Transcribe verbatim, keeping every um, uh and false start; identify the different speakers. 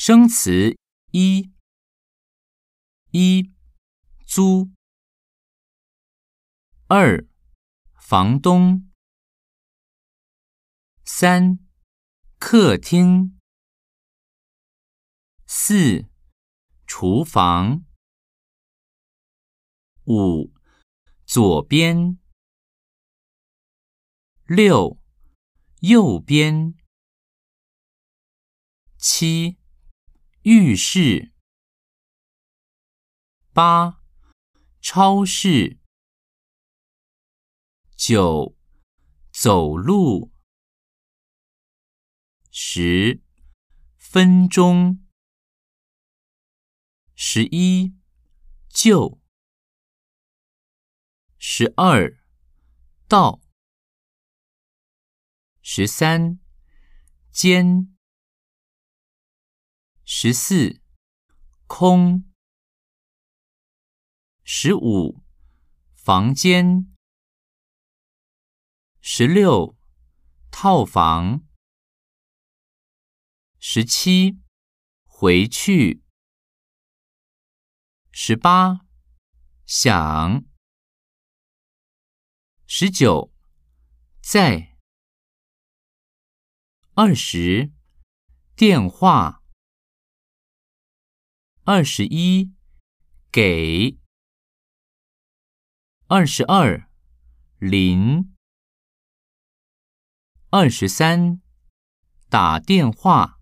Speaker 1: 生词一，一租，二房东，三客厅，四厨房，五左边，六右边，七浴室，八超市，九走路，十分钟，十一就，十二到，十三间，十四空，十五房间，十六套房，十七回去，十八想，十九在，二十电话，二十一给，二十二零，二十三打电话。